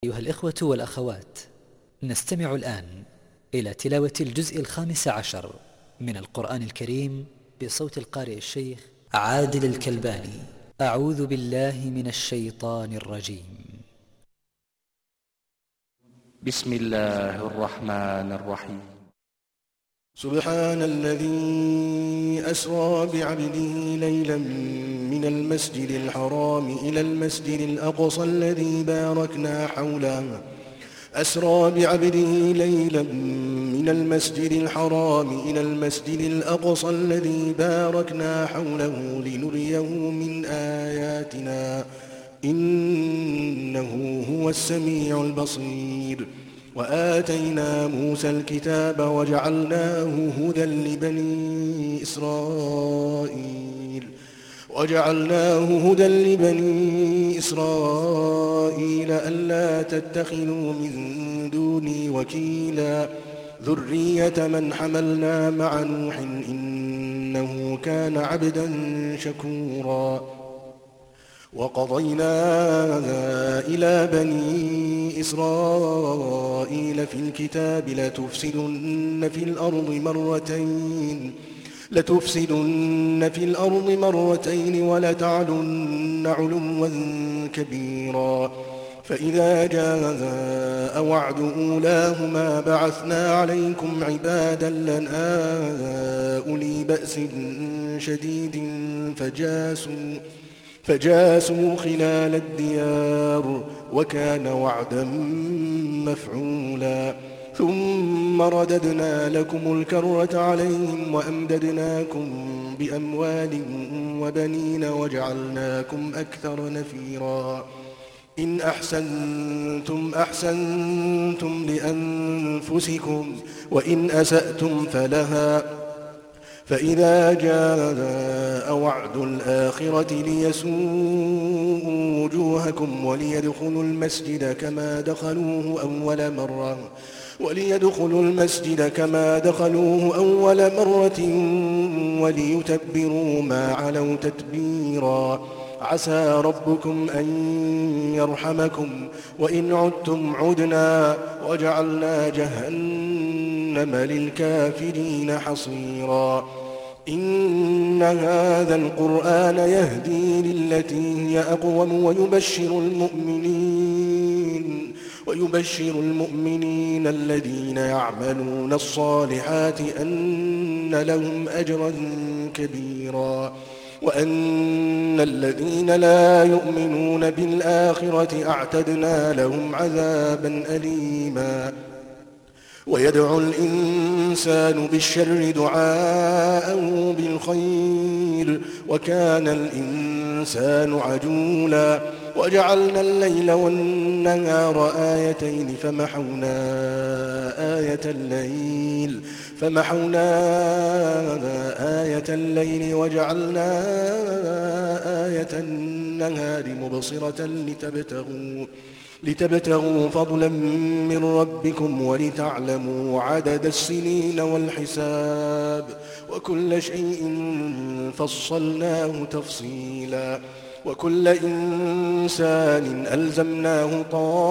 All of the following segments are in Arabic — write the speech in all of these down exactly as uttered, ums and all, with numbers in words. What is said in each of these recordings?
أيها الإخوة والأخوات، نستمع الآن إلى تلاوة الجزء الخامس عشر من القرآن الكريم بصوت القارئ الشيخ عادل الكلباني. أعوذ بالله من الشيطان الرجيم. بسم الله الرحمن الرحيم. سبحان الذي أسرى بعبده ليلا من المسجد الحرام إلى المسجد الأقصى الذي باركنا حوله أسرى بعبده ليلا من المسجد الحرام إلى المسجد الأقصى الذي باركنا حوله لنريه من آياتنا إنه هو السميع البصير. وآتينا موسى الكتاب وجعلناه هدى لبني إسرائيل وجعلناه هدى لبني إسرائيل ألا تتخذوا من دوني وكيلا ذرية من حملنا مع نوح إنه كان عبدا شكورا. وقضينا إلى بني إسرائيل في الكتاب لتفسدن في الأرض مرتين لتفسدن في الأرض مرتين ولتعلن علوا كبيرا. فإذا جاء وعد أولاهما بعثنا عليكم عبادا لنا أولي بأس شديد فجاسوا فجاسوا خلال الديار وكان وعدا مفعولا. ثم رددنا لكم الكرة عليهم وأمددناكم بأموال وبنين وجعلناكم أكثر نفيرا. إن أحسنتم أحسنتم لأنفسكم وإن أسأتم فلها. فإذا جاء وعد الآخرة ليسوءوا وجوهكم وليدخلوا المسجد كما دخلوه أول مرة وليدخلوا المسجد كما دخلوه أول مرة وليتبروا ما علوا تتبيرا. عسى ربكم أن يرحمكم وإن عدتم عدنا وجعلنا جهنم للكافرين حصيرا. إن هذا القرآن يهدي للتي هي أقوم ويبشر المؤمنين ويبشر المؤمنين الذين يعملون الصالحات أن لهم أجرا كبيرا وأن الذين لا يؤمنون بالآخرة أعتدنا لهم عذابا أليما. ويدعو الإنسان بالشر دعاءه بالخير وكان الإنسان عجولا. وجعلنا الليل والنهار آيتين فمحونا آية الليل فمحونا آية الليل وجعلنا آية النهار مبصرة لتبتغوا لتبتغوا فضلا من ربكم ولتعلموا عدد السنين والحساب وكل شيء فصلناه تفصيلا. وكل إنسان ألزمناه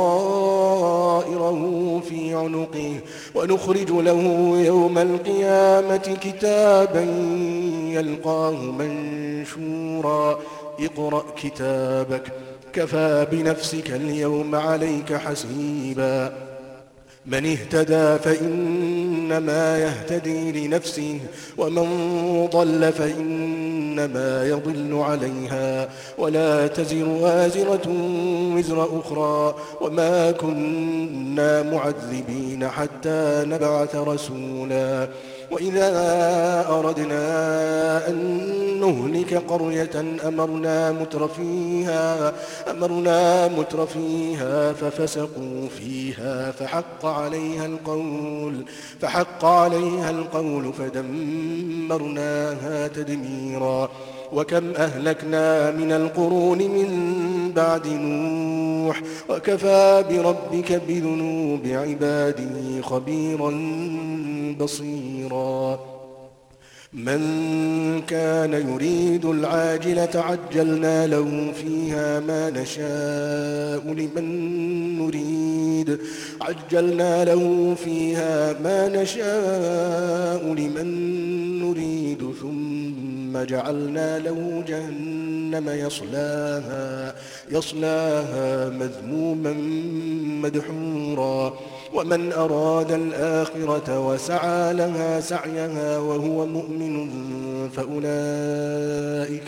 طائره في عنقه ونخرج له يوم القيامة كتابا يلقاه منشورا. اقرأ كتابك كفى بنفسك اليوم عليك حسيبا. من اهتدى فإنما يهتدي لنفسه ومن ضل فإنما يضل عليها ولا تزر وازرة وزر أخرى وما كنا معذبين حتى نبعث رسولا. وإذا أردنا أن نهلك قرية أمرنا مترفيها أمرنا مترفيها ففسقوا فيها فحق عليها القول فحق عليها القول فدمرناها تدميرا. وكم أهلكنا من القرون من بعد نوح وكفى بربك بذنوب عباده خبيرا بصيرا. من كان يريد العاجلة عجلنا له فيها ما نشاء لمن نريد عجلنا له فيها ما نشاء لمن نريد ثم جعلنا له جهنم يصلاها يصلاها مذموما مدحورا ومن أراد الآخرة وسعى لها سعيها وهو مؤمن فأولئك,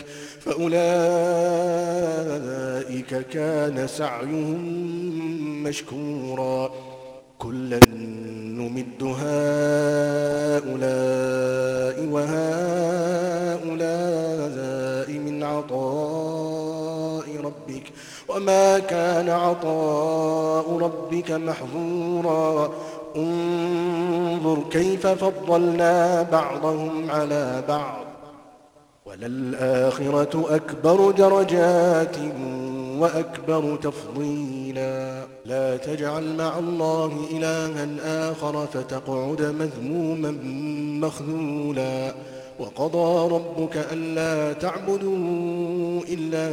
فأولئك كان سعيهم مشكورا كلا نمد هؤلاء وهؤلاء من عطاء ربك وما كان عطاء ربك محظورا انظر كيف فضلنا بعضهم على بعض وللآخرة أكبر درجات وأكبر تفضيلا لا تجعل مع الله إلها آخر فتقعد مذموما مخذولا وقضى ربك ألا تعبدوا إلا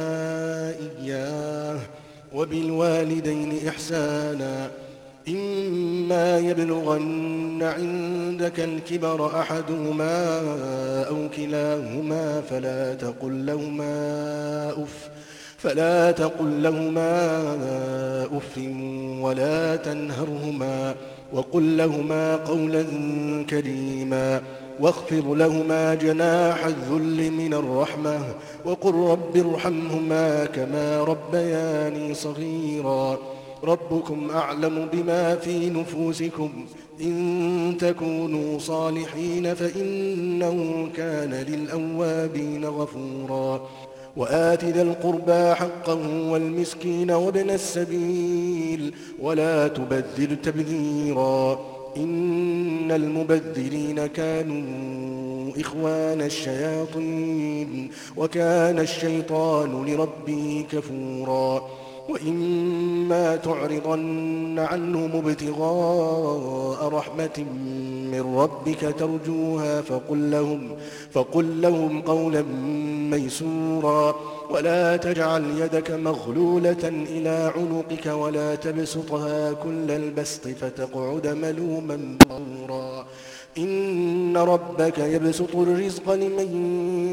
إياه وبالوالدين إحسانا إما يبلغن عندك الكبر أحدهما أو كلاهما فلا تقل لهما أف فلا تقل لهما أف ولا تنهرهما وقل لهما قولا كريما واخفض لهما جناح الذل من الرحمة وقل رب ارحمهما كما ربياني صغيرا ربكم أعلم بما في نفوسكم إن تكونوا صالحين فإنه كان للأوابين غفورا وآت ذا القربى حقه والمسكين وابن السبيل ولا تبذر تبذيرا إن المبذرين كانوا إخوان الشياطين وكان الشيطان لربه كفورا وإما تعرضن عنهم ابتغاء رحمة من ربك ترجوها فقل لهم, فقل لهم قولا ميسورا ولا تجعل يدك مغلولة إلى عنقك ولا تبسطها كل البسط فتقعد ملوما مغرورا إن ربك يبسط الرزق لمن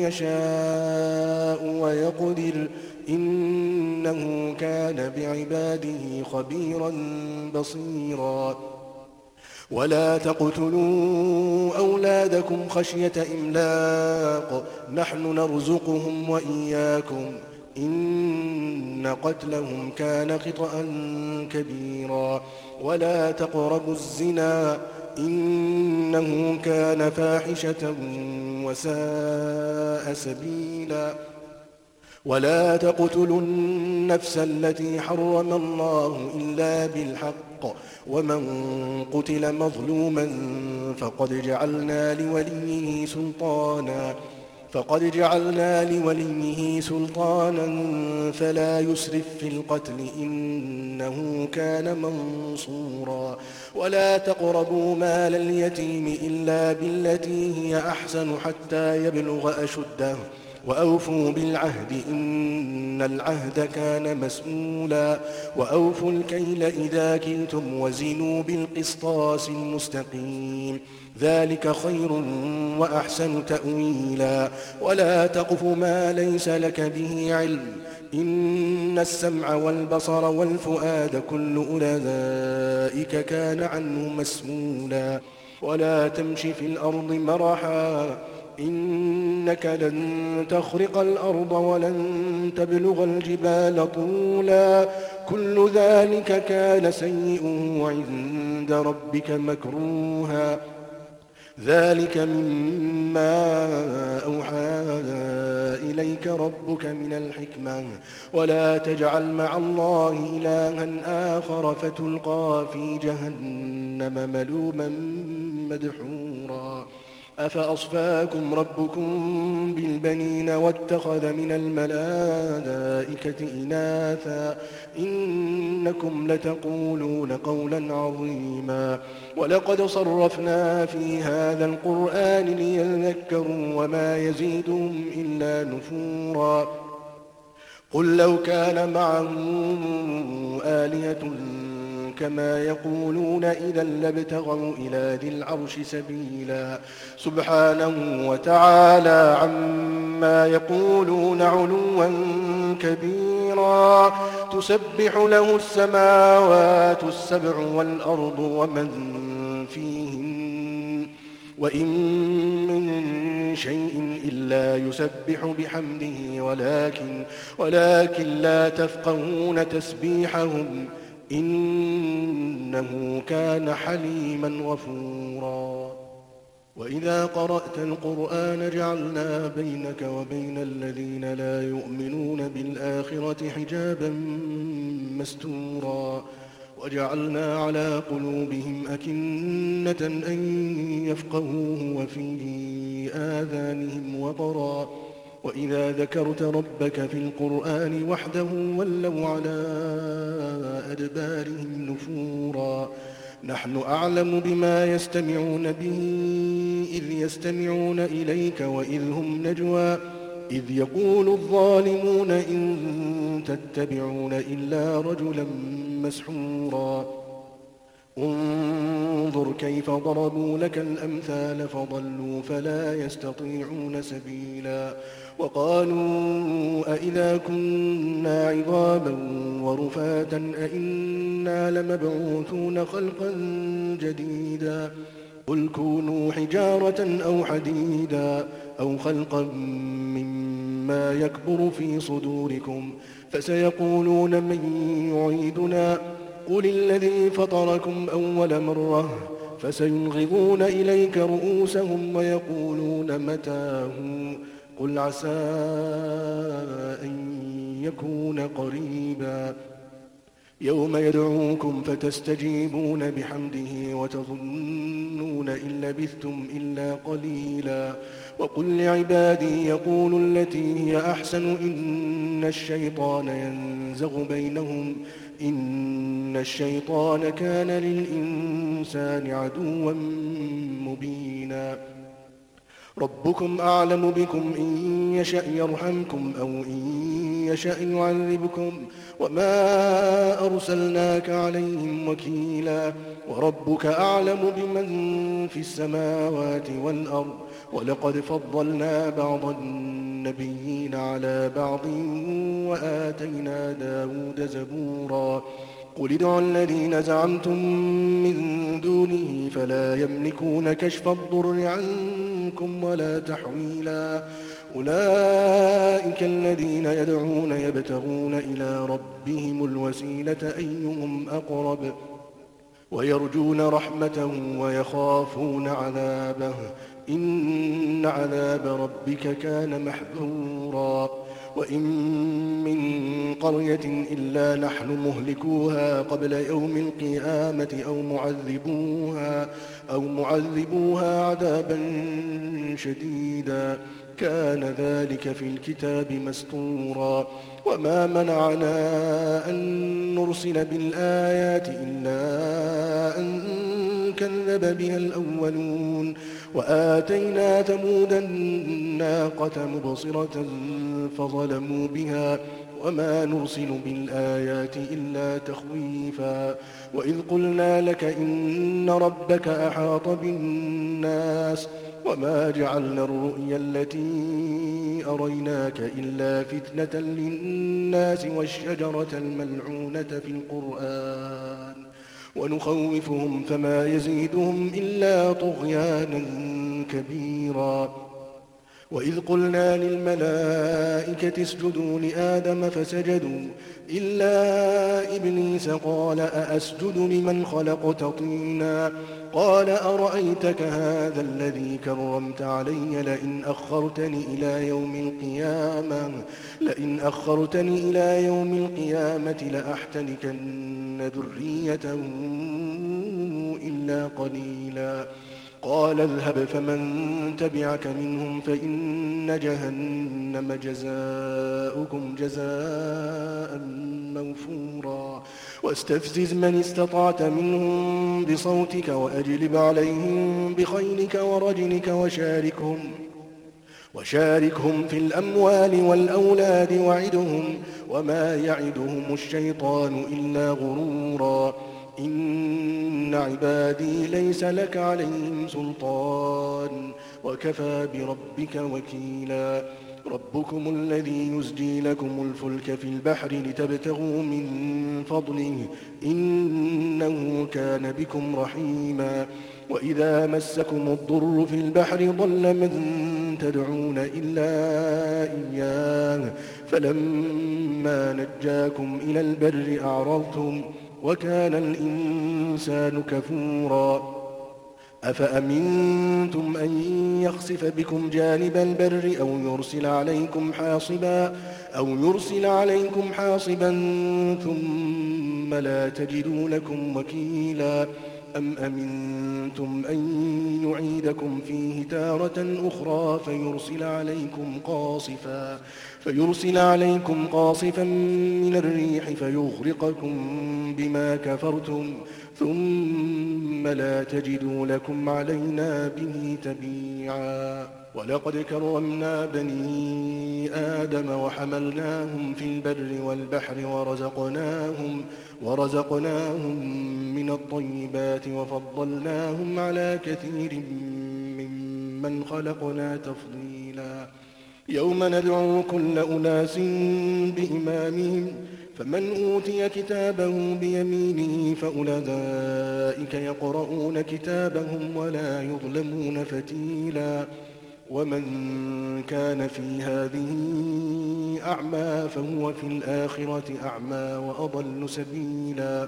يشاء ويقدر إنه كان بعباده خبيرا بصيرا ولا تقتلوا أولادكم خشية إملاق نحن نرزقهم وإياكم إن قتلهم كان خطأ كبيرا ولا تقربوا الزنا إنه كان فاحشة وساء سبيلا ولا تقتلوا النفس التي حرم الله إلا بالحق ومن قتل مظلوما فقد جعلنا لوليه سلطانا فقد جعلنا لوليه سلطانا فلا يسرف في القتل إنه كان منصورا ولا تقربوا مال اليتيم إلا بالتي هي أحسن حتى يبلغ أشده وأوفوا بالعهد إن العهد كان مسؤولا وأوفوا الكيل إذا كلتم وزنوا بالقسطاس المستقيم ذلك خير وأحسن تأويلا ولا تقف ما ليس لك به علم إن السمع والبصر والفؤاد كل أولئك كان عنه مسؤولا ولا تمش في الأرض مرحا إنك لن تخرق الأرض ولن تبلغ الجبال طولا كل ذلك كان سيئه عند ربك مكروها ذلك مما أوحى إليك ربك من الحكمة ولا تجعل مع الله إلها آخر فتلقى في جهنم ملوما مدحورا أفأصفاكم ربكم بالبنين واتخذ من الملائكة إناثا إنكم لتقولون قولا عظيما ولقد صرفنا في هذا القرآن ليذكروا وما يزيدهم إلا نفورا قل لو كان معه آلهة كما يقولون إذا لابتغوا إلى ذي العرش سبيلا سبحانه وتعالى عما يقولون علوا كبيرا تسبح له السماوات السبع والأرض ومن فيهن وإن من شيء إلا يسبح بحمده ولكن, ولكن لا تفقهون تسبيحهم إنه كان حليما غفورا وإذا قرأت القرآن جعلنا بينك وبين الذين لا يؤمنون بالآخرة حجابا مستورا وجعلنا على قلوبهم أكنة أن يفقهوه وفي آذانهم وقرا وإذا ذكرت ربك في القرآن وحده ولوا على أدبارهم نفورا نحن أعلم بما يستمعون به إذ يستمعون إليك وإذ هم نجوى إذ يقول الظالمون إن تتبعون إلا رجلا مسحورا انظر كيف ضربوا لك الأمثال فضلوا فلا يستطيعون سبيلا وقالوا أئذا كنا عظاما ورفاتا أئنا لمبعوثون خلقا جديدا قل كونوا حجارة أو حديدا أو خلقا مما يكبر في صدوركم فسيقولون من يعيدنا قل الذي فطركم أول مرة فسينغضون إليك رؤوسهم ويقولون متاه قل عسى أن يكون قريبا يوم يدعوكم فتستجيبون بحمده وتظنون إن لبثتم إلا قليلا وقل لعبادي يقولوا التي هي أحسن إن الشيطان ينزغ بينهم إن الشيطان كان للإنسان عدوا مبينا ربكم أعلم بكم إن يشأ يرحمكم أو إن يشأ يعذبكم وما أرسلناك عليهم وكيلا وربك أعلم بمن في السماوات والأرض ولقد فضلنا بعض النبيين على بعض وآتينا داود زبورا قل ادعوا الذين زعمتم من دونه فلا يملكون كشف الضر عنكم ولا تحويلا أولئك الذين يدعون يبتغون إلى ربهم الوسيلة أيهم أقرب ويرجون رحمته ويخافون عذابه إن عذاب ربك كان محذورا وإن من قرية إلا نحن مهلكوها قبل يوم القيامة أو معذبوها, أو معذبوها عذابا شديدا كان ذلك في الكتاب مسطورا وما منعنا أن نرسل بالآيات إلا أن كذب بها الأولون وآتينا ثمود الناقة مبصرة فظلموا بها وما نرسل بالآيات إلا تخويفا وإذ قلنا لك إن ربك أحاط بالناس وما جعلنا الرؤيا التي أريناك إلا فتنة للناس والشجرة الملعونة في القرآن ونخوفهم فما يزيدهم إلا طغيانا كبيرا وإذ قلنا للملائكة اسجدوا لآدم فسجدوا إلا إبليس قال أأسجد لمن خلقت طينا قال أرأيتك هذا الذي كرمت علي لئن أخرتني إلى يوم القيامة لئن أخرتني إلى يوم القيامة لأحتنكن ذريته إلا قليلا قال اذهب فمن تبعك منهم فإن جهنم جزاؤكم جزاء موفورا واستفزز من استطعت منهم بصوتك وأجلب عليهم بخيلك ورجلك وشاركهم وشاركهم في الأموال والأولاد وعدهم وما يعدهم الشيطان إلا غرورا إن عبادي ليس لك عليهم سلطان وكفى بربك وكيلا ربكم الذي يزجي لكم الفلك في البحر لتبتغوا من فضله إنه كان بكم رحيما وإذا مسكم الضر في البحر ضل من تدعون إلا إياه فلما نجاكم إلى البر أعرضتم وكان الإنسان كفورا أفأمنتم أن يخسف بكم جانب البر أو يرسل عليكم حاصبا أو يرسل عليكم حاصبا ثم لا تجدوا لكم وكيلا أم أمنتم أن يعيدكم فيه تارة أخرى فيرسل عليكم قاصفا فيرسل عليكم قاصفا من الريح فيغرقكم بما كفرتم ثم لا تجدوا لكم علينا به تبيعا ولقد كرمنا بني آدم وحملناهم في البر والبحر ورزقناهم ورزقناهم من الطيبات وفضلناهم على كثير ممن خلقنا تفضيلا يوم ندعو كل أناس بإمامهم فمن أوتي كتابه بيمينه فأولئك يقرؤون كتابهم ولا يظلمون فتيلا ومن كان في هذه أعمى فهو في الآخرة أعمى وأضل سبيلا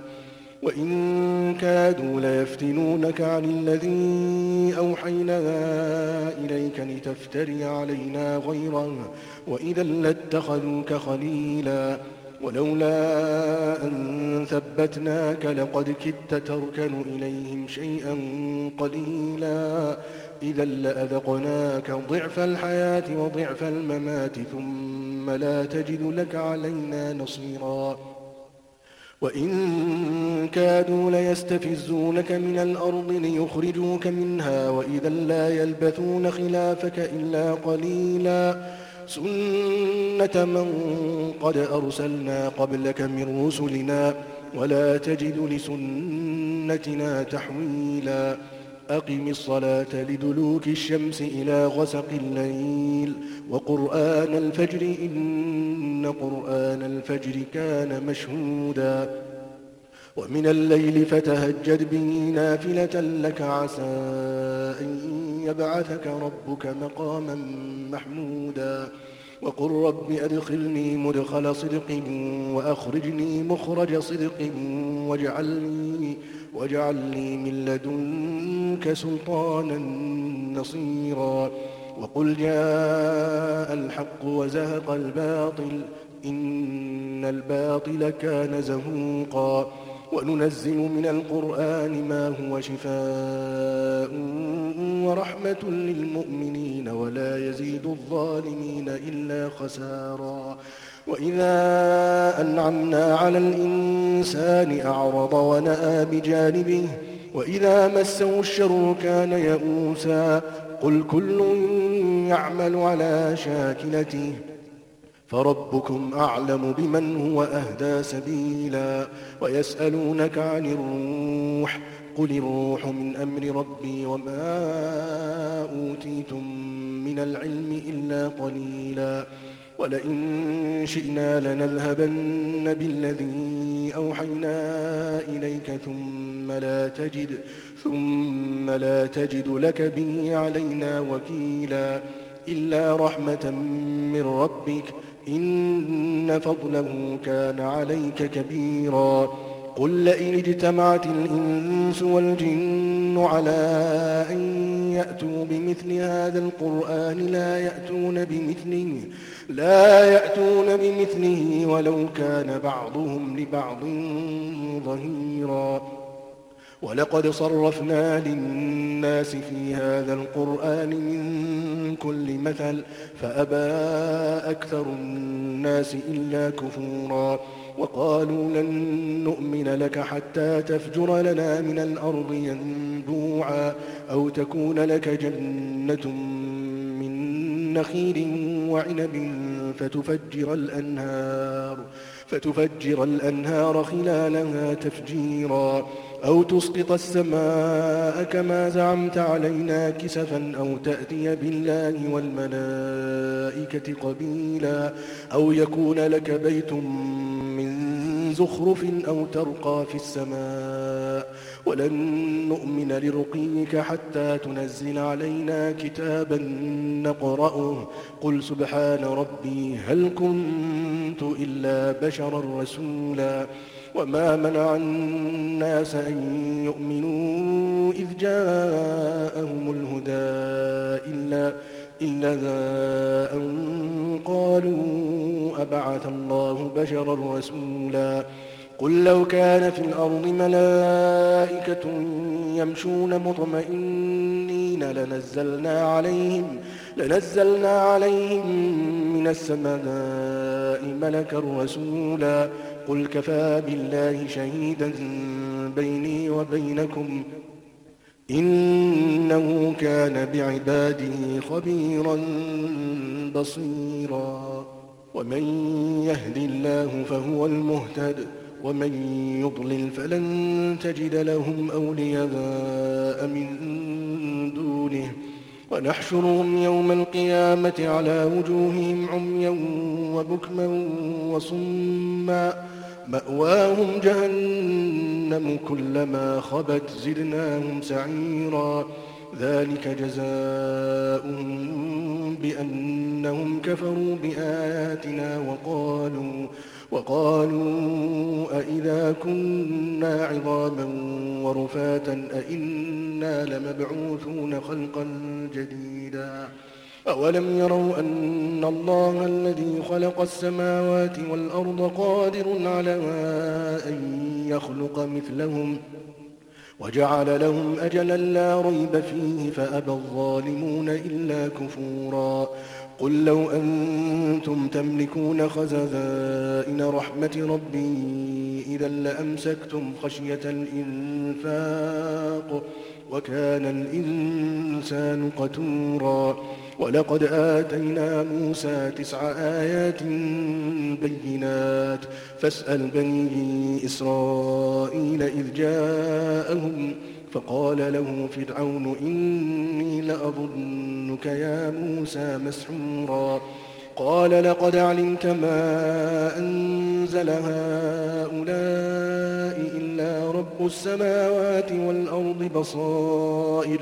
وإن كادوا ليفتنونك عن الذي أوحينا إليك لتفتري علينا غيره وإذا لاتخذوك خليلا ولولا أن ثبتناك لقد كدت تركن إليهم شيئا قليلا إذا لأذقناك ضعف الحياة وضعف الممات ثم لا تجد لك علينا نصيرا وإن كادوا ليستفزونك من الأرض ليخرجوك منها وإذا لا يلبثون خلافك إلا قليلا سنة من قد أرسلنا قبلك من رسلنا ولا تجد لسنتنا تحويلا أقم الصلاة لدلوك الشمس إلى غسق الليل وقرآن الفجر إن قرآن الفجر كان مشهودا ومن الليل فتهجد به نافلة لك عسى أن يبعثك ربك مقاما محمودا وقل رب أدخلني مدخل صدق وأخرجني مخرج صدق واجعلني, واجعلني من لدنك سلطانا نصيرا وقل جاء الحق وزهق الباطل إن الباطل كان زهوقا وننزل من القرآن ما هو شفاء ورحمة للمؤمنين ولا يزيد الظالمين إلا خسارا وإذا أنعمنا على الإنسان أعرض ونأى بجانبه وإذا مسه الشر كان يئوسا قل كل يعمل على شاكلته فربكم أعلم بمن هو أهدى سبيلا ويسألونك عن الروح قل الروح من أمر ربي وما أوتيتم من العلم إلا قليلا ولئن شئنا لنذهبن بالذي أوحينا إليك ثم لا تجد ثم لا تجد لك به علينا وكيلا إلا رحمة من ربك إن فضله كان عليك كبيرا قل لئن اجتمعت الإنس والجن على أن يأتوا بمثل هذا القرآن لا يأتون بمثله لا يأتون بمثله ولو كان بعضهم لبعض ظهيرا ولقد صرفنا للناس في هذا القرآن من كل مثل فأبى أكثر الناس إلا كفورا وقالوا لن نؤمن لك حتى تفجر لنا من الأرض ينبوعا أو تكون لك جنة من نخيل وعنب فتفجر الأنهار فتفجر الأنهار خلالها تفجيرا أو تسقط السماء كما زعمت علينا كسفا أو تأتي بالله والملائكة قبيلا أو يكون لك بيت من زخرف أو ترقى في السماء ولن نؤمن لرقيك حتى تنزل علينا كتابا نقرأه قل سبحان ربي هل كنت إلا بشرا رسولا وما منع الناس أن يؤمنوا إذ جاءهم الهدى إلا, إلا أن قالوا أبعث الله بشرا رسولا قل لو كان في الأرض ملائكة يمشون مطمئنين لنزلنا عليهم, لنزلنا عليهم من السماء ملكا رسولا قل كفى بالله شهيدا بيني وبينكم إنه كان بعباده خبيرا بصيرا ومن يهد الله فهو المهتد ومن يضلل فلن تجد لهم أولياء من دونه ونحشرهم يوم القيامة على وجوههم عميا وبكما وصما مأواهم جهنم كلما خبت زدناهم سعيرا ذلك جزاؤهم بأنهم كفروا بآياتنا وقالوا وقالوا أئذا كنا عظاما ورفاتا أئنا لمبعوثون خلقا جديدا أولم يروا أن الله الذي خلق السماوات والأرض قادر على أن يخلق مثلهم وجعل لهم أجلا لا ريب فيه فأبى الظالمون إلا كفورا قل لو أنتم تملكون خزائن رحمة ربي إذا لأمسكتم خشية الإنفاق وكان الإنسان قتورا ولقد آتينا موسى تسع آيات بينات فاسأل بني إسرائيل إذ جاءهم فقال له فرعون إني لأظنك يا موسى مسحورا قال لقد علمت ما أنزل هؤلاء إلا رب السماوات والأرض بصائر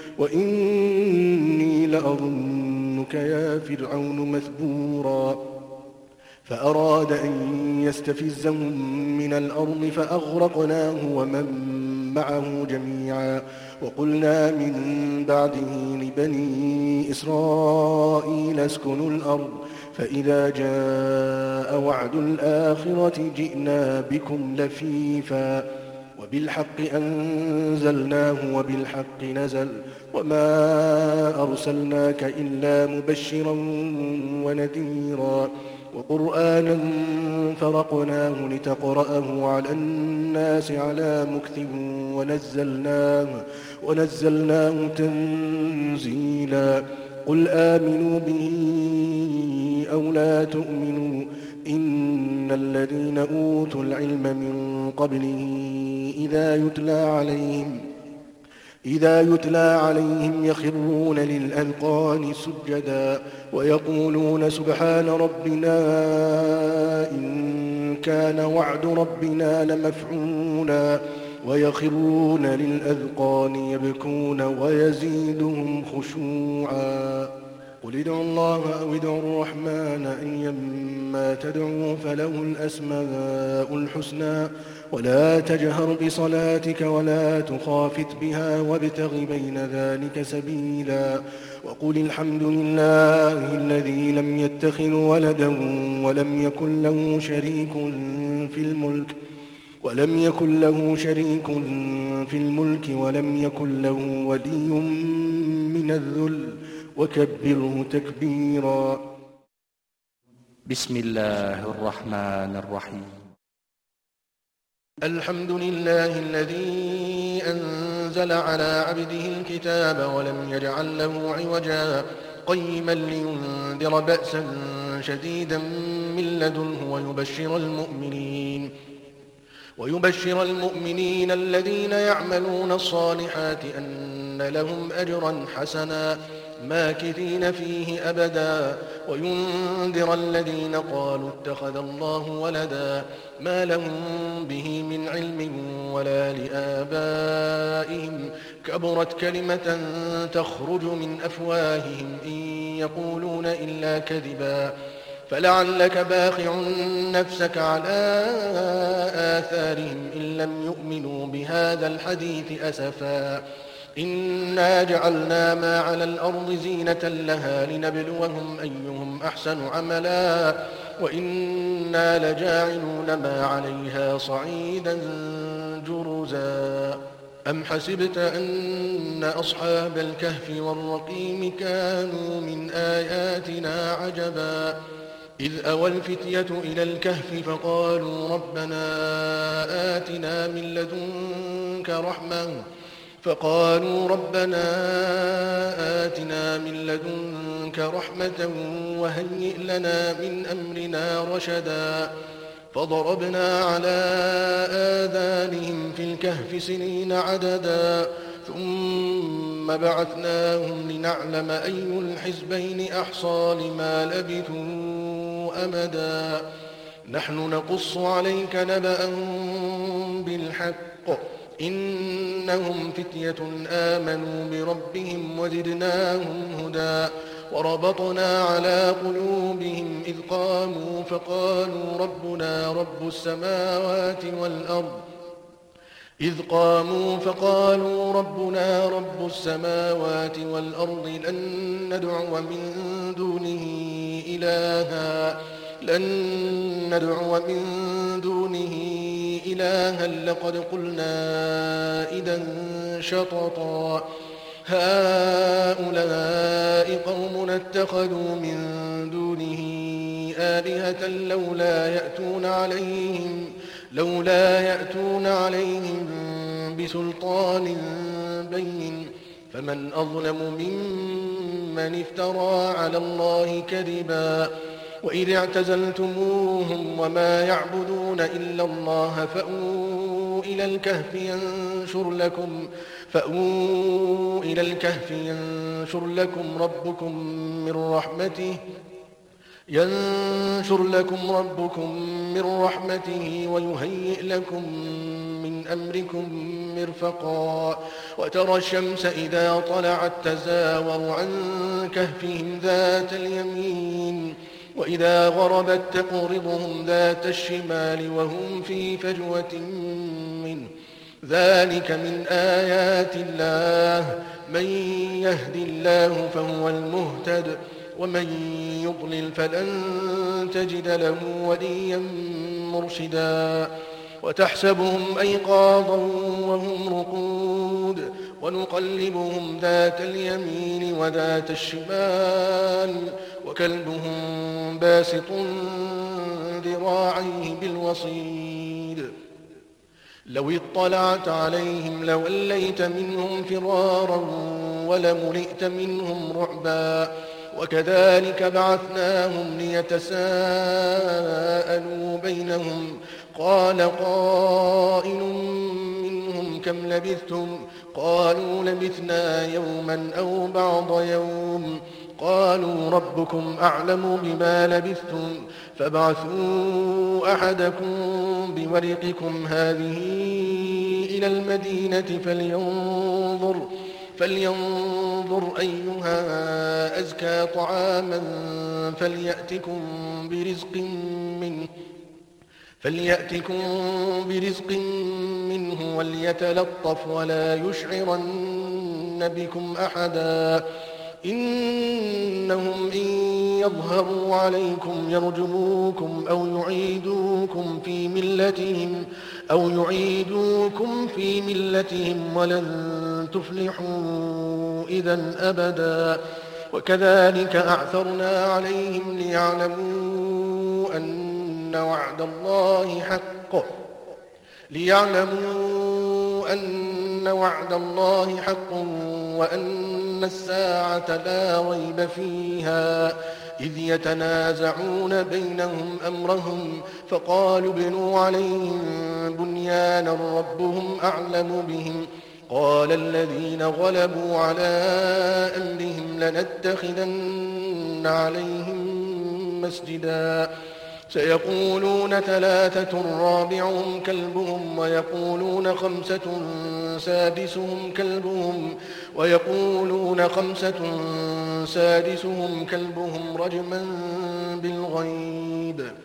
وإني لأظنك يا فرعون مثبورا فأراد أن يستفزهم من الأرض فأغرقناه ومن معه جميعا وقلنا من بعده لبني إسرائيل اسكنوا الأرض فإذا جاء وعد الآخرة جئنا بكم لفيفا وبالحق أنزلناه وبالحق نزل وما أرسلناك إلا مبشرا ونذيرا وقرآنا فرقناه لتقرأه على الناس على مكث ونزلناه, ونزلناه تنزيلا قل آمنوا به أو لا تؤمنوا إن الذين أوتوا العلم من قبله إذا يتلى عليهم إذا يتلى عليهم يخرون للأذقان سجدا ويقولون سبحان ربنا إن كان وعد ربنا لمفعولا ويخرون للأذقان يبكون ويزيدهم خشوعا قل ادعوا الله أو ادعوا الرحمن أيما تدعوا فله الأسماء الحسنى ولا تجهر بصلاتك ولا تخافت بها وابتغ بين ذلك سبيلا وقل الحمد لله الذي لم يتخذ ولدا ولم يكن له شريك في الملك ولم يكن له شريك في الملك ولم يكن له ولي من الذل وكبره تكبيرا. بسم الله الرحمن الرحيم. الحمد لله الذي أنزل على عبده الكتاب ولم يجعل له عوجا قيما لينذر بأسا شديدا من لدنه ويبشر المؤمنين ويبشر المؤمنين الذين يعملون الصالحات أن لهم أجرا حسنا ماكثين فيه أبدا وينذر الذين قالوا اتخذ الله ولدا ما لهم به من علم ولا لآبائهم كبرت كلمة تخرج من أفواههم إن يقولون إلا كذبا فلعلك باخع نفسك على آثارهم إن لم يؤمنوا بهذا الحديث أسفا إنا جعلنا ما على الأرض زينة لها لنبلوهم أيهم أحسن عملا وإنا لجاعلون ما عليها صعيدا جرزا. أم حسبت أن أصحاب الكهف والرقيم كانوا من آياتنا عجبا إذ أوى الفتية إلى الكهف فقالوا ربنا آتنا من لدنك رحمة فقالوا ربنا آتنا من لدنك رحمة وهيئ لنا من أمرنا رشدا فضربنا على آذانهم في الكهف سنين عددا ثم بعثناهم لنعلم أي الحزبين أحصى لما لبثوا أمدا نحن نقص عليك نبأهم بالحق إنهم فتية آمنوا بربهم وزدناهم هدى وربطنا على قلوبهم إذ قاموا فقالوا ربنا رب السماوات والأرض إذ قاموا فقالوا ربنا رب السماوات والأرض لن ندعو من دونه إلها لن ندعو من دونه إلها لقد قلنا إذا شططا هؤلاء قوم اتخذوا من دونه آلهة لولا يأتون عليهم لولا يأتون عليهم بسلطان بين فمن أظلم ممن افترى على الله كذبا وإذ اعتزلتموهم وما يعبدون إلا الله فأووا إلى الكهف ينشر لكم فأووا إلى الكهف ينشر لكم ربكم من رحمته ينشر لكم ربكم من رحمته ويهيئ لكم من أمركم مرفقا وترى الشمس إذا طلعت تزاور عن كهفهم ذات اليمين وإذا غربت تقرضهم ذات الشمال وهم في فجوة منه ذلك من آيات الله من يهد الله فهو المهتد ومن يضلل فلن تجد له وليا مرشدا وتحسبهم أيقاظا وهم رقود ونقلبهم ذات اليمين وذات الشمال وكلبهم باسط ذراعيه بالوصيد لو اطلعت عليهم لوليت منهم فرارا ولملئت منهم رعبا وكذلك بعثناهم ليتساءلوا بينهم قال قائل منهم كم لبثتم قالوا لبثنا يوما أو بعض يوم قالوا ربكم أعلم بما لبثتم فابعثوا أحدكم بورقكم هذه إلى المدينة فلينظر فلينظر أيها أزكى طعاما فليأتكم برزق منه فليأتكم برزق منه وليتلطف ولا يشعرن بكم أحدا إنهم إن يظهروا عليكم يرجموكم أو يعيدوكم في ملتهم أو يعيدوكم في ملتهم ولن تفلحوا إذا أبدا وكذلك أعثرنا عليهم ليعلموا أن وعد الله حق ليعلموا أن وعد الله حق وأن الساعة لا ريب فيها إذ يتنازعون بينهم أمرهم فقالوا ابنوا عليهم بنيانا ربهم أعلم بهم قال الذين غلبوا على أمرهم لنتخذن عليهم مسجدا سيقولون ثلاثة رابعهم كلبهم ويقولون خمسة سادسهم كلبهم ويقولون خمسة سادسهم كلبهم رجما بالغيب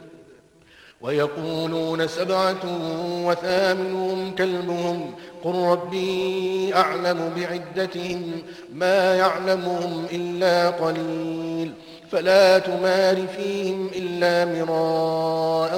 ويقولون سبعة وثامنهم كلبهم قل ربي أعلم بعدتهم ما يعلمهم إلا قليل فلا تمار فيهم إلا مراء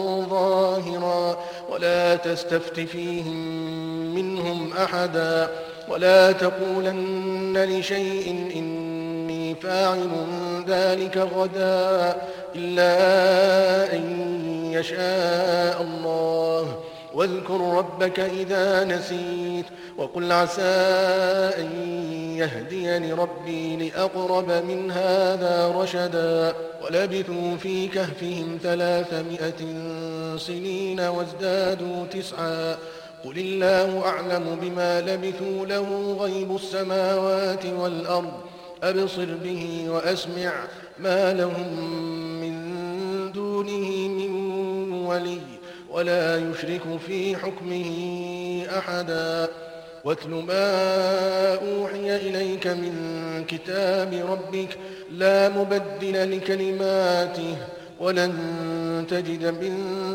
ظاهرا ولا تستفت فيهم منهم أحدا ولا تقولن لشيء إني فاعل ذلك غدا إلا أن يشاء الله واذكر ربك إذا نسيت وقل عسى أن يهديني ربي لأقرب من هذا رشدا ولبثوا في كهفهم ثلاثمائة سنين وازدادوا تسعا قل الله أعلم بما لبثوا له غيب السماوات والأرض أبصر به وأسمع ما لهم من دونه من ولي ولا يشرك في حكمه أحدا واتل ما أوحي إليك من كتاب ربك لا مبدل لكلماته ولن تجد من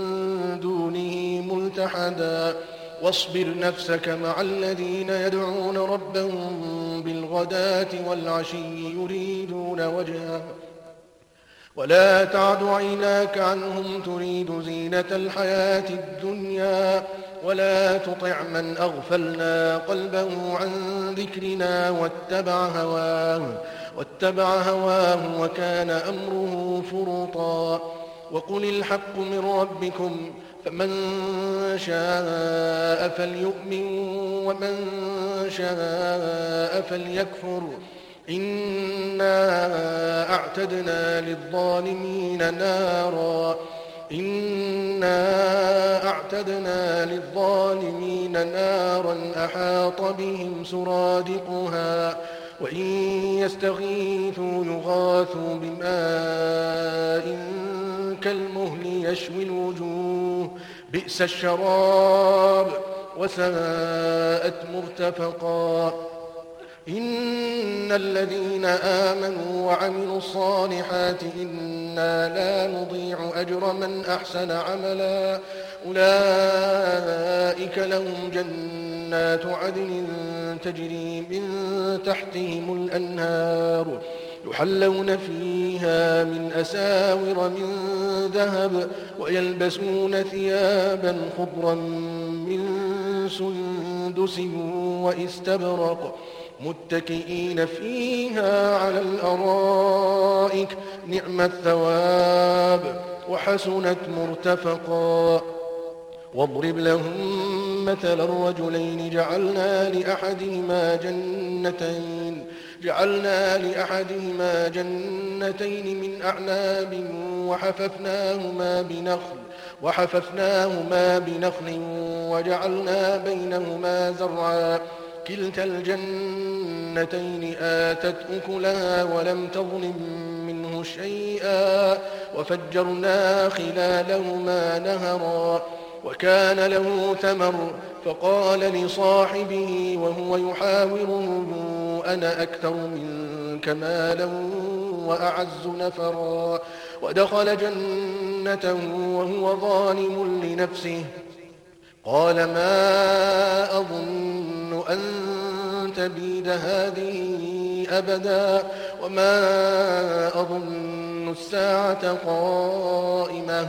دونه ملتحدا واصبر نفسك مع الذين يدعون ربهم بالغداة والعشي يريدون وجهه ولا تعد عيناك عنهم تريد زينة الحياة الدنيا ولا تطع من أغفلنا قلبه عن ذكرنا واتبع هواه واتبع هواه وكان أمره فرطا وقل الحق من ربكم فمن شاء فليؤمن ومن شاء فليكفر إنا أعتدنا للظالمين نارا إنا أعتدنا للظالمين نارا أحاط بهم سرادقها وإن يستغيثوا يغاثوا بماء كالمهل يشوي الوجوه بئس الشراب وساءت مرتفقا إن الذين آمنوا وعملوا الصالحات إنا لا نضيع أجر من أحسن عملا أولئك لهم جنات عدن تجري من تحتهم الأنهار يحلون فيها من أساور من ذهب ويلبسون ثيابا خضرا من سندس واستبرق متكئين فيها على الأرائك نعم الثواب وحسنت مرتفقا واضرب لهم مثل الرجلين جعلنا لأحدهما جنتين جعلنا لأحدهما جنتين من أعناب وحففناهما بنخل وحففناهما بنخل وجعلنا بينهما زرعا كلتا الجنتين آتت أكلها ولم تظلم منه شيئا وفجرنا خلالهما نهرا وكان له ثمر فقال لصاحبه وهو يحاوره أنا أكثر منك مالا وأعز نفرا ودخل جنته وهو ظالم لنفسه قال ما أظن أن تبيد هذه أبدا وما أظن الساعة قائمة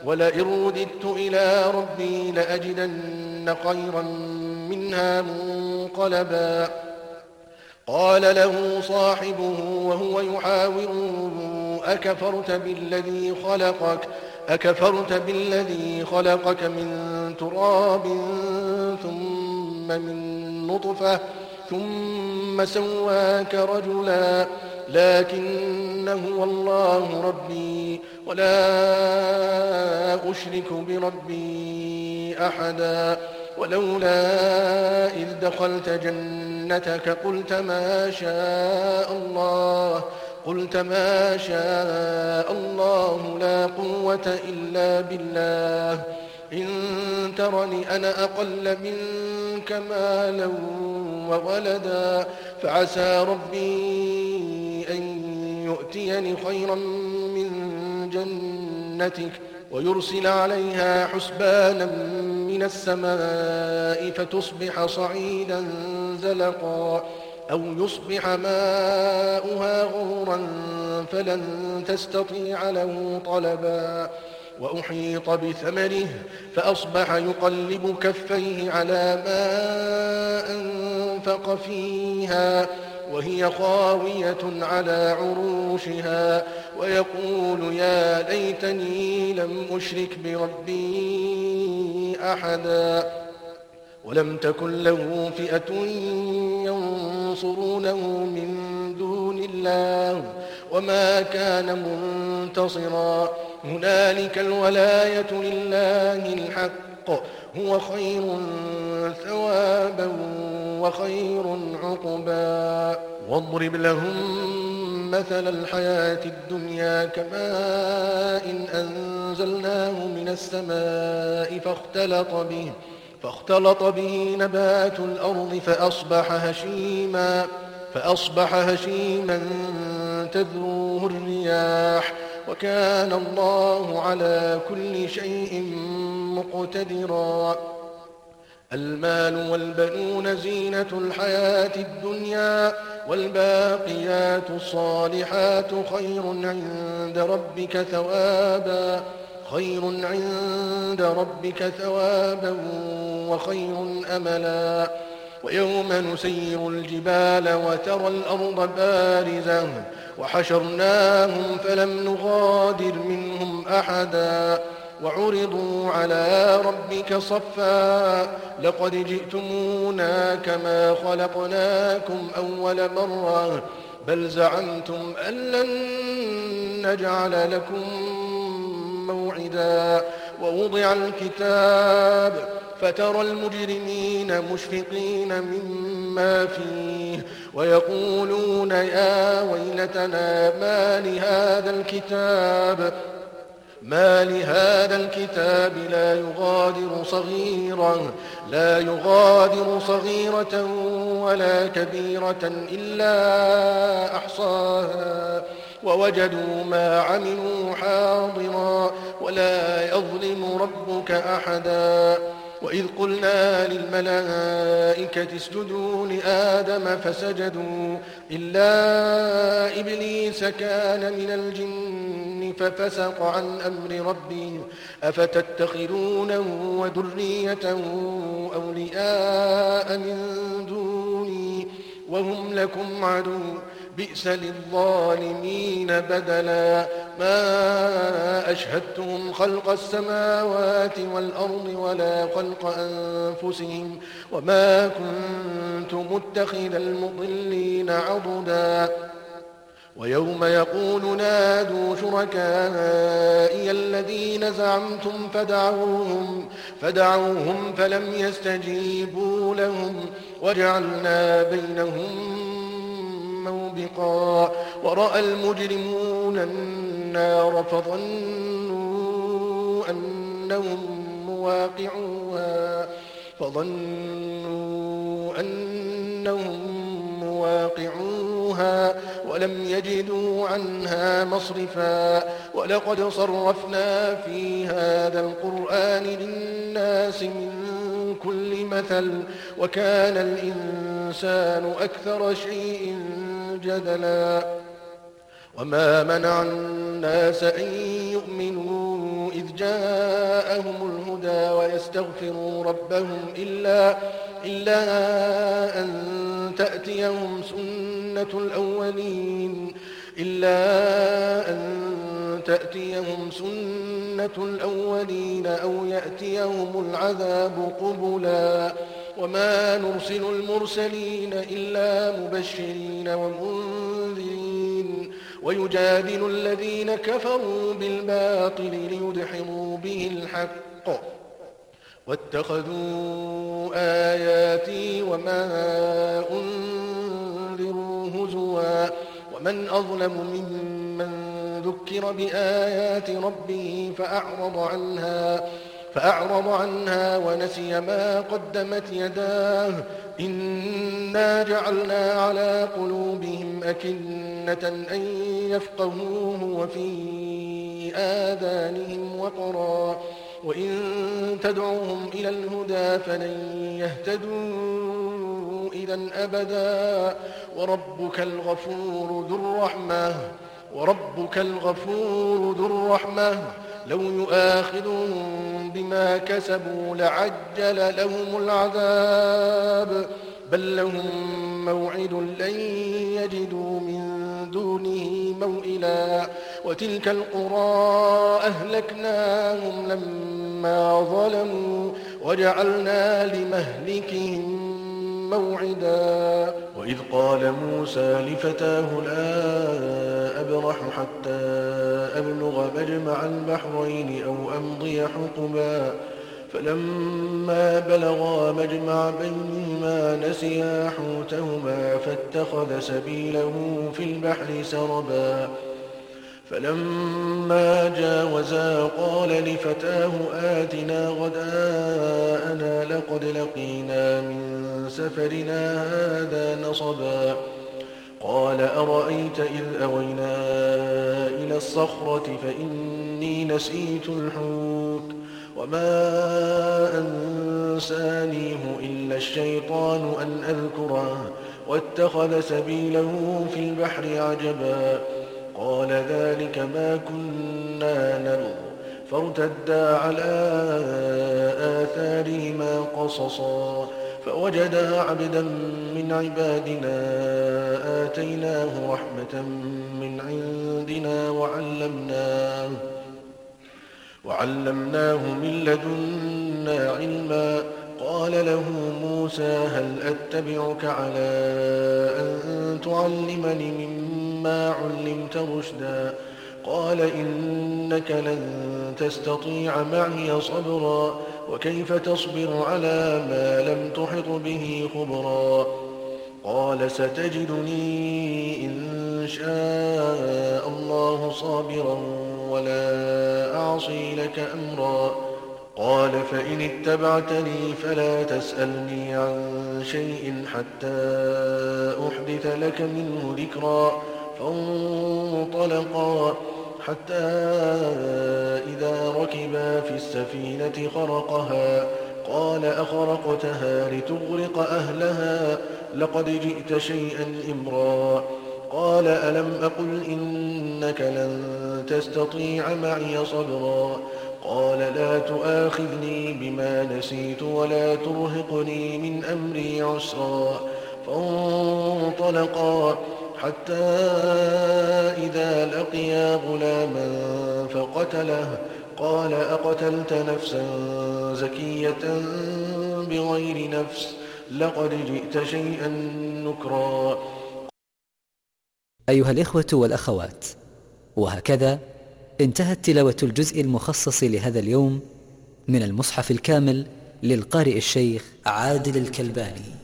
ولئن رددت إلى ربي لأجدن خيرا منها منقلبا قال له صاحبه وهو يحاوره أكفرت بالذي خلقك أكفرت بالذي خلقك من تراب ثم من نطفة ثم سواك رجلا لكن هو الله ربي ولا أشرك بربي أحدا ولولا إذ دخلت جنتك قلت ما شاء الله قلت ما شاء الله لا قوة إلا بالله إن ترني أنا أقل منك مالا وولدا فعسى ربي أن يؤتيني خيرا من جنتك ويرسل عليها حسبانا من السماء فتصبح صعيدا زلقا أو يصبح ماؤها غورا فلن تستطيع له طلبا وأحيط بثمره فأصبح يقلب كفيه على ما أنفق فيها وهي خاوية على عروشها ويقول يا ليتني لم أشرك بربي أحدا ولم تكن له فئة ينصرونه من دون الله وما كان منتصرا هنالك الولاية لله الحق هو خير ثوابا وخير عقبا واضرب لهم مثل الحياة الدنيا كماء إن أنزلناه من السماء فاختلط به فاختلط به نبات الأرض فأصبح هشيما فأصبح هشيما تذروه الرياح وكان الله على كل شيء مقتدرا المال والبنون زينة الحياة الدنيا والباقيات الصالحات خير عند ربك ثوابا خير عند ربك ثوابا وخير أملا ويوم نسير الجبال وترى الأرض بارزة وحشرناهم فلم نغادر منهم أحدا وعرضوا على ربك صفا لقد جئتمونا كما خلقناكم أول مرة بل زعمتم أن لن نجعل لكم موعدا ووضع الكتاب فترى المجرمين مشفقين مما فيه ويقولون يا ويلتنا ما لهذا الكتاب ما لهذا الكتاب لا يغادر صغيرة لا يغادر صغيرة ولا كبيرة إلا أحصاها ووجدوا ما عملوا حاضرا ولا يظلم ربك أحدا وإذ قلنا للملائكة اسجدوا لآدم فسجدوا إلا إبليس كان من الجن ففسق عن أمر ربه أفتتخذونه وذريته أولياء من دوني وهم لكم عدو بئس للظالمين بدلا ما أشهدتهم خلق السماوات والأرض ولا خلق أنفسهم وما كنت متخذ المضلين عضدا ويوم يقول نادوا شركائي الذين زعمتم فدعوهم فدعوهم فلم يستجيبوا لهم وجعلنا بينهم موبقا ورأى المجرمون النار فظنوا أنهم مواقعوها فظنوا أنهم مواقعوها ولم يجدوا عنها مصرفا ولقد صرفنا في هذا القرآن للناس من كل مثل وكان الإنسان أكثر شيء جدلا وما منع الناس أن يؤمنوا إذ إذ جاءهم الهدى ويستغفروا ربهم إلا, إلا أن تأتيهم سنة الأولين إلا أن تأتيهم سنة الأولين أو يأتيهم العذاب قبلا وما نرسل المرسلين إلا مبشرين ومنذرين ويجادل الذين كفروا بالباطل ليدحضوا به الحق واتخذوا آياتي وما أنذروا هزوا ومن أظلم ممن ذكر بآيات ربه فأعرض عنها فأعرض عنها ونسي ما قدمت يداه إنا جعلنا على قلوبهم أكنة أن يفقهوه وفي آذانهم وقرا وإن تدعوهم إلى الهدى فلن يهتدوا إذا أبدا وربك الغفور ذو الرحمة وربك الغفور ذو الرحمة لو يؤاخذهم بما كسبوا لعجل لهم العذاب بل لهم موعد لن يجدوا من دونه موئلا وتلك القرى أهلكناهم لما ظلموا وجعلنا لمهلكهم موعدا وإذ قال موسى لفتاه لا أبرح حتى أبلغ مجمع البحرين أو أمضي حقبا فلما بلغا مجمع بينهما نسيا حوتهما فاتخذ سبيله في البحر سربا فلما جاوزا قال لفتاه آتنا غداءنا لقد لقينا من سفرنا هذا نصبا قال أرأيت إذ أوينا إلى الصخرة فإني نسيت الحوت وما أنسانيه إلا الشيطان أن أذكره واتخذ سبيله في البحر عجبا قال ذلك ما كنا نبغ فارتدا على آثارهما قصصا فوجدا عبدا من عبادنا آتيناه رحمة من عندنا وعلمناه وعلمناه من لدنا علما قال له موسى هل أتبعك على أن تعلمني مما علمت رشدا قال إنك لن تستطيع معي صبرا وكيف تصبر على ما لم تحط به خبرا قال ستجدني إن شاء الله صابرا ولا أعصي لك أمرا قال فإن اتبعتني فلا تسألني عن شيء حتى أحدث لك منه ذكرا فانطلقا حتى إذا ركبا في السفينة خرقها قال أخرقتها لتغرق أهلها لقد جئت شيئا إمرا قال ألم أقل إنك لن تستطيع معي صبرا قال لا تؤاخذني بما نسيت ولا ترهقني من أمري عسرا فانطلقا حتى إذا لقيا غلاما فقتله قال أقتلت نفسا زكية بغير نفس لقد جئت شيئا نكرا. أيها الإخوة والأخوات، وهكذا انتهت تلاوة الجزء المخصص لهذا اليوم من المصحف الكامل للقارئ الشيخ عادل الكلباني.